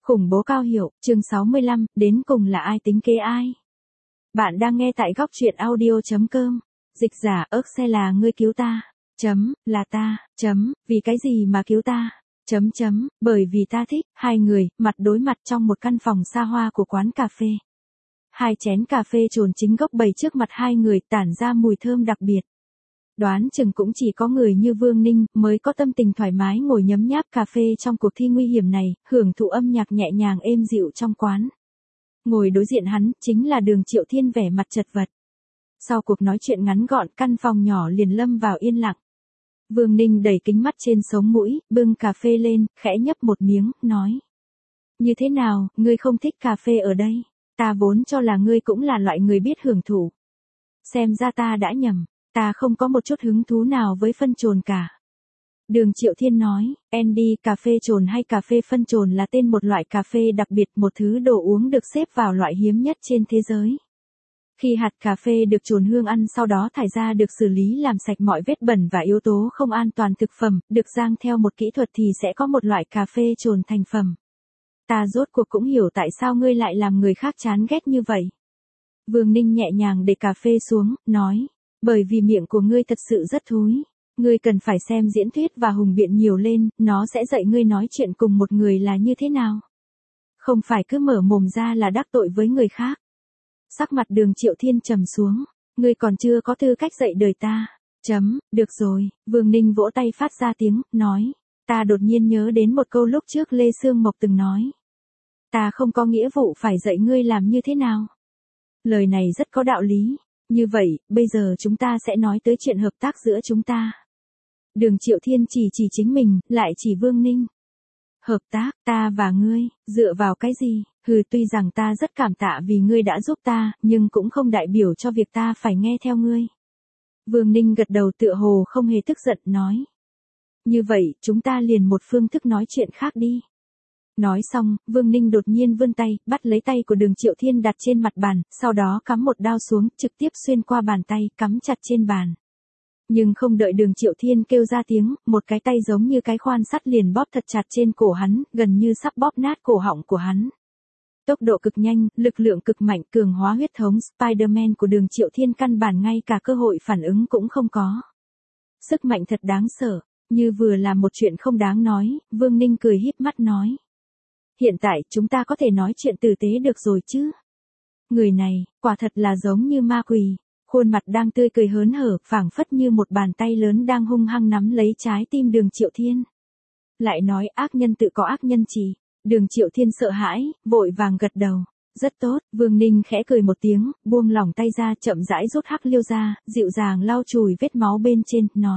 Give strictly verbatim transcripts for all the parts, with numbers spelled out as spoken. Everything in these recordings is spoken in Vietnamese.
Khủng bố Cao Hiểu, chương sáu mươi lăm, đến cùng là ai tính kế ai? Bạn đang nghe tại góc truyện audio chấm com. Dịch giả, ớt xe là ngươi cứu ta. Chấm, là ta, chấm, vì cái gì mà cứu ta? Chấm chấm, bởi vì ta thích. Hai người, mặt đối mặt trong một căn phòng xa hoa của quán cà phê. Hai chén cà phê trồn chính gốc bày trước mặt hai người tản ra mùi thơm đặc biệt. Đoán chừng cũng chỉ có người như Vương Ninh mới có tâm tình thoải mái ngồi nhấm nháp cà phê trong cuộc thi nguy hiểm này, hưởng thụ âm nhạc nhẹ nhàng êm dịu trong quán. Ngồi đối diện hắn, chính là Đường Triệu Thiên vẻ mặt chật vật. Sau cuộc nói chuyện ngắn gọn, căn phòng nhỏ liền lâm vào yên lặng. Vương Ninh đẩy kính mắt trên sống mũi, bưng cà phê lên, khẽ nhấp một miếng, nói. Như thế nào, ngươi không thích cà phê ở đây? Ta vốn cho là ngươi cũng là loại người biết hưởng thụ. Xem ra ta đã nhầm. Ta không có một chút hứng thú nào với phân trồn cả. Đường Triệu Thiên nói, Andy, cà phê trồn hay cà phê phân trồn là tên một loại cà phê đặc biệt, một thứ đồ uống được xếp vào loại hiếm nhất trên thế giới. Khi hạt cà phê được trồn hương ăn sau đó thải ra được xử lý làm sạch mọi vết bẩn và yếu tố không an toàn thực phẩm, được rang theo một kỹ thuật thì sẽ có một loại cà phê trồn thành phẩm. Ta rốt cuộc cũng hiểu tại sao ngươi lại làm người khác chán ghét như vậy. Vương Ninh nhẹ nhàng để cà phê xuống, nói. Bởi vì miệng của ngươi thật sự rất thúi. Ngươi cần phải xem diễn thuyết và hùng biện nhiều lên, nó sẽ dạy ngươi nói chuyện cùng một người là như thế nào. Không phải cứ mở mồm ra là đắc tội với người khác. Sắc mặt Đường Triệu Thiên trầm xuống. Ngươi còn chưa có tư cách dạy đời ta. Chấm, được rồi, Vương Ninh vỗ tay phát ra tiếng, nói. Ta đột nhiên nhớ đến một câu lúc trước Lê Sương Mộc từng nói. Ta không có nghĩa vụ phải dạy ngươi làm như thế nào. Lời này rất có đạo lý. Như vậy, bây giờ chúng ta sẽ nói tới chuyện hợp tác giữa chúng ta. Đường Triệu Thiên chỉ chỉ chính mình, lại chỉ Vương Ninh. Hợp tác, ta và ngươi, dựa vào cái gì? Hừ, tuy rằng ta rất cảm tạ vì ngươi đã giúp ta, nhưng cũng không đại biểu cho việc ta phải nghe theo ngươi. Vương Ninh gật đầu tựa hồ không hề tức giận, nói. Như vậy, chúng ta liền một phương thức nói chuyện khác đi. Nói xong, Vương Ninh đột nhiên vươn tay, bắt lấy tay của Đường Triệu Thiên đặt trên mặt bàn, sau đó cắm một đao xuống, trực tiếp xuyên qua bàn tay, cắm chặt trên bàn. Nhưng không đợi Đường Triệu Thiên kêu ra tiếng, một cái tay giống như cái khoan sắt liền bóp thật chặt trên cổ hắn, gần như sắp bóp nát cổ họng của hắn. Tốc độ cực nhanh, lực lượng cực mạnh, cường hóa huyết thống Spider-Man của Đường Triệu Thiên căn bản ngay cả cơ hội phản ứng cũng không có. Sức mạnh thật đáng sợ, như vừa là một chuyện không đáng nói, Vương Ninh cười híp mắt nói. Hiện tại, chúng ta có thể nói chuyện tử tế được rồi chứ? Người này, quả thật là giống như ma quỷ, khuôn mặt đang tươi cười hớn hở, phảng phất như một bàn tay lớn đang hung hăng nắm lấy trái tim Đường Triệu Thiên. Lại nói ác nhân tự có ác nhân trị. Đường Triệu Thiên sợ hãi, vội vàng gật đầu. Rất tốt, Vương Ninh khẽ cười một tiếng, buông lỏng tay ra, chậm rãi rút hắc liêu ra, dịu dàng lau chùi vết máu bên trên, nói.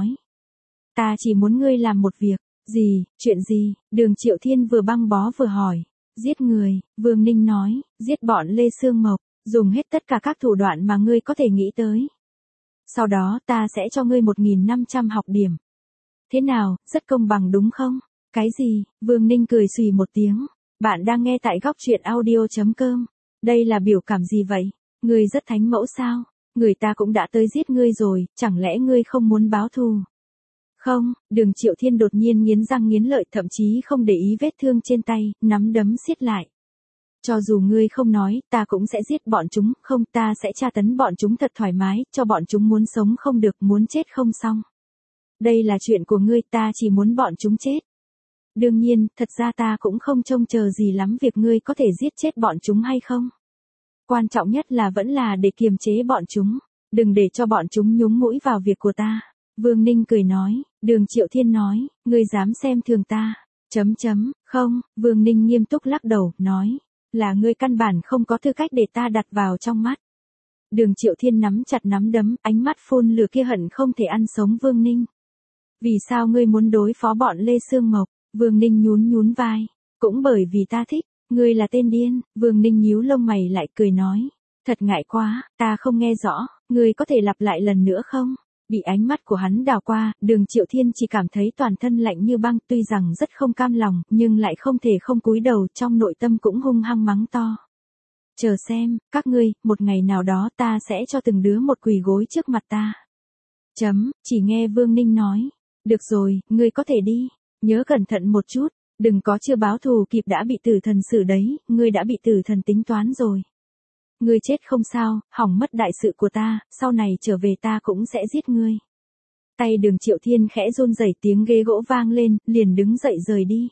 Ta chỉ muốn ngươi làm một việc. Gì, chuyện gì? Đường Triệu Thiên vừa băng bó vừa hỏi. Giết người, Vương Ninh nói, giết bọn Lê Sương Mộc, dùng hết tất cả các thủ đoạn mà ngươi có thể nghĩ tới. Sau đó ta sẽ cho ngươi một nghìn năm trăm học điểm. Thế nào, rất công bằng đúng không? Cái gì? Vương Ninh cười xùy một tiếng. Bạn đang nghe tại góc truyện audio chấm com. Đây là biểu cảm gì vậy? Ngươi rất thánh mẫu sao? Người ta cũng đã tới giết ngươi rồi, chẳng lẽ ngươi không muốn báo thù? Không, Đường Triệu Thiên đột nhiên nghiến răng nghiến lợi, thậm chí không để ý vết thương trên tay, nắm đấm siết lại. Cho dù ngươi không nói, ta cũng sẽ giết bọn chúng, không, ta sẽ tra tấn bọn chúng thật thoải mái, cho bọn chúng muốn sống không được, muốn chết không xong. Đây là chuyện của ngươi, ta chỉ muốn bọn chúng chết. Đương nhiên, thật ra ta cũng không trông chờ gì lắm việc ngươi có thể giết chết bọn chúng hay không. Quan trọng nhất là vẫn là để kiềm chế bọn chúng, đừng để cho bọn chúng nhúng mũi vào việc của ta. Vương Ninh cười nói, Đường Triệu Thiên nói, ngươi dám xem thường ta, chấm chấm, không, Vương Ninh nghiêm túc lắc đầu, nói, là ngươi căn bản không có tư cách để ta đặt vào trong mắt. Đường Triệu Thiên nắm chặt nắm đấm, ánh mắt phun lửa kia hận không thể ăn sống Vương Ninh. Vì sao ngươi muốn đối phó bọn Lê Sương Mộc? Vương Ninh nhún nhún vai, cũng bởi vì ta thích, ngươi là tên điên, Vương Ninh nhíu lông mày lại cười nói, thật ngại quá, ta không nghe rõ, ngươi có thể lặp lại lần nữa không? Bị ánh mắt của hắn đảo qua, Đường Triệu Thiên chỉ cảm thấy toàn thân lạnh như băng, tuy rằng rất không cam lòng, nhưng lại không thể không cúi đầu, trong nội tâm cũng hung hăng mắng to. Chờ xem, các ngươi, một ngày nào đó ta sẽ cho từng đứa một quỳ gối trước mặt ta. Chấm, chỉ nghe Vương Ninh nói, được rồi, ngươi có thể đi, nhớ cẩn thận một chút. Đừng có chưa báo thù kịp đã bị tử thần xử đấy, ngươi đã bị tử thần tính toán rồi. Ngươi chết không sao, hỏng mất đại sự của ta, sau này trở về ta cũng sẽ giết ngươi. Tay Đường Triệu Thiên khẽ run rẩy, tiếng ghế gỗ vang lên, liền đứng dậy rời đi.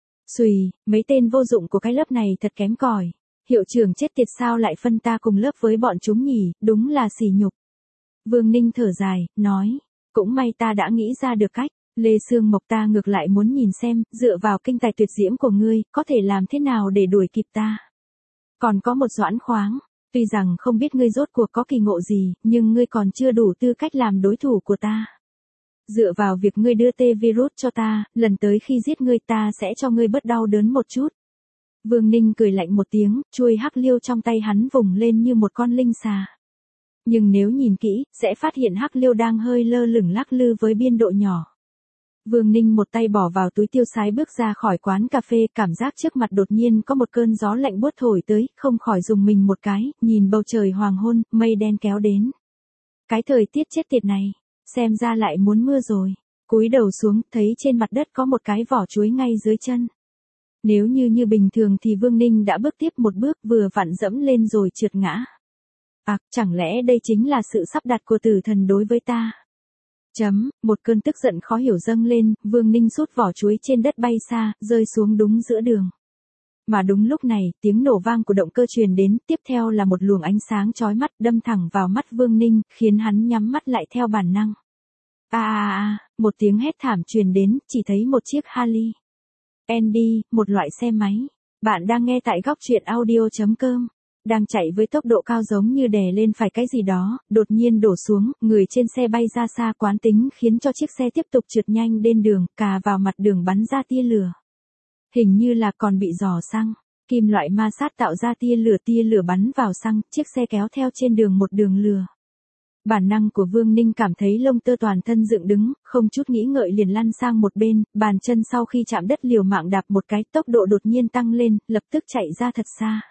Xùy, mấy tên vô dụng của cái lớp này thật kém cỏi. Hiệu trưởng chết tiệt sao lại phân ta cùng lớp với bọn chúng nhỉ, đúng là sỉ nhục. Vương Ninh thở dài, nói, cũng may ta đã nghĩ ra được cách. Lê Sương Mộc ta ngược lại muốn nhìn xem, dựa vào kinh tài tuyệt diễm của ngươi, có thể làm thế nào để đuổi kịp ta. Còn có một Doãn Khoáng, tuy rằng không biết ngươi rốt cuộc có kỳ ngộ gì, nhưng ngươi còn chưa đủ tư cách làm đối thủ của ta. Dựa vào việc ngươi đưa tê virus cho ta, lần tới khi giết ngươi ta sẽ cho ngươi bớt đau đớn một chút. Vương Ninh cười lạnh một tiếng, chuôi hắc liêu trong tay hắn vùng lên như một con linh xà. Nhưng nếu nhìn kỹ, sẽ phát hiện hắc liêu đang hơi lơ lửng lắc lư với biên độ nhỏ. Vương Ninh một tay bỏ vào túi tiêu sái bước ra khỏi quán cà phê, cảm giác trước mặt đột nhiên có một cơn gió lạnh buốt thổi tới, không khỏi rùng mình một cái, nhìn bầu trời hoàng hôn, mây đen kéo đến. Cái thời tiết chết tiệt này, xem ra lại muốn mưa rồi. Cúi đầu xuống, thấy trên mặt đất có một cái vỏ chuối ngay dưới chân. Nếu như như bình thường thì Vương Ninh đã bước tiếp một bước vừa vặn dẫm lên rồi trượt ngã. À, chẳng lẽ đây chính là sự sắp đặt của tử thần đối với ta? Chấm, một cơn tức giận khó hiểu dâng lên, Vương Ninh sút vỏ chuối trên đất bay xa, rơi xuống đúng giữa đường. Mà đúng lúc này, tiếng nổ vang của động cơ truyền đến, tiếp theo là một luồng ánh sáng chói mắt đâm thẳng vào mắt Vương Ninh, khiến hắn nhắm mắt lại theo bản năng. A a a, một tiếng hét thảm truyền đến, chỉ thấy một chiếc Harley Andy, một loại xe máy. Bạn đang nghe tại góc truyện audio chấm com. Đang chạy với tốc độ cao giống như đè lên phải cái gì đó, đột nhiên đổ xuống, người trên xe bay ra xa quán tính khiến cho chiếc xe tiếp tục trượt nhanh lên đường, cà vào mặt đường bắn ra tia lửa. Hình như là còn bị rò xăng, kim loại ma sát tạo ra tia lửa tia lửa bắn vào xăng, chiếc xe kéo theo trên đường một đường lửa. Bản năng của Vương Ninh cảm thấy lông tơ toàn thân dựng đứng, không chút nghĩ ngợi liền lăn sang một bên, bàn chân sau khi chạm đất liều mạng đạp một cái, tốc độ đột nhiên tăng lên, lập tức chạy ra thật xa.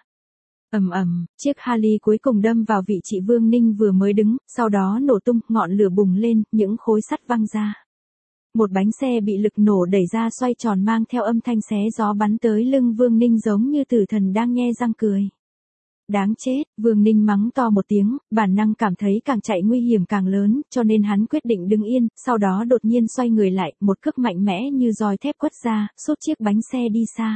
Ầm ầm, chiếc Harley cuối cùng đâm vào vị trí Vương Ninh vừa mới đứng, sau đó nổ tung, ngọn lửa bùng lên, những khối sắt văng ra. Một bánh xe bị lực nổ đẩy ra xoay tròn mang theo âm thanh xé gió bắn tới lưng Vương Ninh giống như tử thần đang nhe răng cười. Đáng chết, Vương Ninh mắng to một tiếng, bản năng cảm thấy càng chạy nguy hiểm càng lớn, cho nên hắn quyết định đứng yên, sau đó đột nhiên xoay người lại, một cước mạnh mẽ như roi thép quất ra, sút chiếc bánh xe đi xa.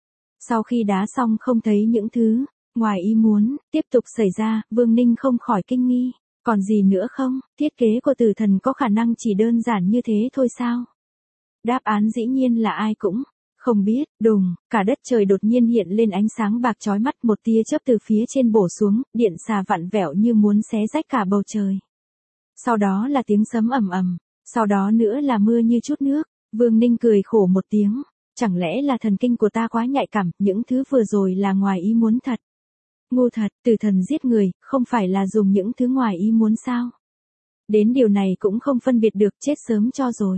Sau khi đá xong không thấy những thứ ngoài ý muốn tiếp tục xảy ra, Vương Ninh không khỏi kinh nghi. Còn gì nữa không, thiết kế của tử thần có khả năng chỉ đơn giản như thế thôi sao? Đáp án dĩ nhiên là ai cũng không biết. Đùng, cả đất trời đột nhiên hiện lên ánh sáng bạc chói mắt, một tia chớp từ phía trên bổ xuống, điện xà vặn vẹo như muốn xé rách cả bầu trời. Sau đó là tiếng sấm ầm ầm, sau đó nữa là mưa như chút nước. Vương Ninh cười khổ một tiếng, chẳng lẽ là thần kinh của ta quá nhạy cảm, những thứ vừa rồi là ngoài ý muốn thật. Ngu thật, tử thần giết người, không phải là dùng những thứ ngoài ý muốn sao? Đến điều này cũng không phân biệt được, chết sớm cho rồi.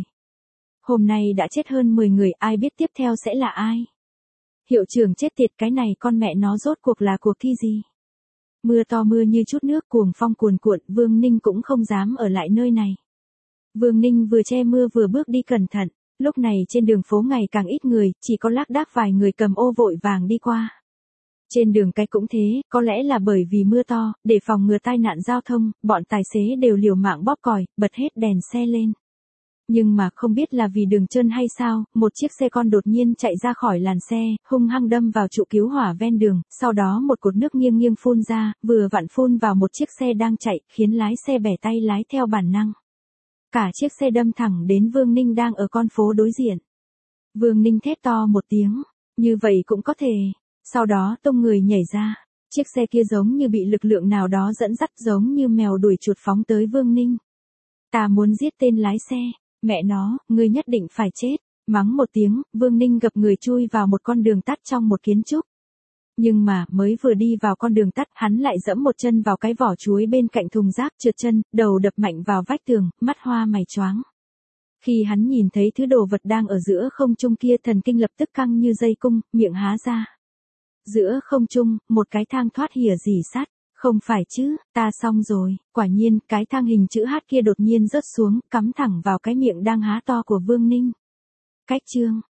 Hôm nay đã chết hơn mười người, ai biết tiếp theo sẽ là ai? Hiệu trưởng chết tiệt, cái này con mẹ nó rốt cuộc là cuộc thi gì? Mưa to mưa như chút nước, cuồng phong cuồn cuộn, Vương Ninh cũng không dám ở lại nơi này. Vương Ninh vừa che mưa vừa bước đi cẩn thận, lúc này trên đường phố ngày càng ít người, chỉ có lác đác vài người cầm ô vội vàng đi qua. Trên đường cái cũng thế, có lẽ là bởi vì mưa to, để phòng ngừa tai nạn giao thông, bọn tài xế đều liều mạng bóp còi, bật hết đèn xe lên. Nhưng mà không biết là vì đường trơn hay sao, một chiếc xe con đột nhiên chạy ra khỏi làn xe, hung hăng đâm vào trụ cứu hỏa ven đường, sau đó một cột nước nghiêng nghiêng phun ra, vừa vặn phun vào một chiếc xe đang chạy, khiến lái xe bẻ tay lái theo bản năng. Cả chiếc xe đâm thẳng đến Vương Ninh đang ở con phố đối diện. Vương Ninh thét to một tiếng, như vậy cũng có thể. Sau đó tung người nhảy ra, chiếc xe kia giống như bị lực lượng nào đó dẫn dắt, giống như mèo đuổi chuột phóng tới Vương Ninh. Ta muốn giết tên lái xe, mẹ nó, ngươi nhất định phải chết. Mắng một tiếng, Vương Ninh gập người chui vào một con đường tắt trong một kiến trúc. Nhưng mà, mới vừa đi vào con đường tắt, hắn lại dẫm một chân vào cái vỏ chuối bên cạnh thùng rác, trượt chân, đầu đập mạnh vào vách tường, mắt hoa mày choáng. Khi hắn nhìn thấy thứ đồ vật đang ở giữa không trung kia, thần kinh lập tức căng như dây cung, miệng há ra. Giữa không trung, một cái thang thoát hỉa rỉ sắt. Không phải chứ, ta xong rồi. Quả nhiên, cái thang hình chữ H kia đột nhiên rớt xuống, cắm thẳng vào cái miệng đang há to của Vương Ninh. Cách chương,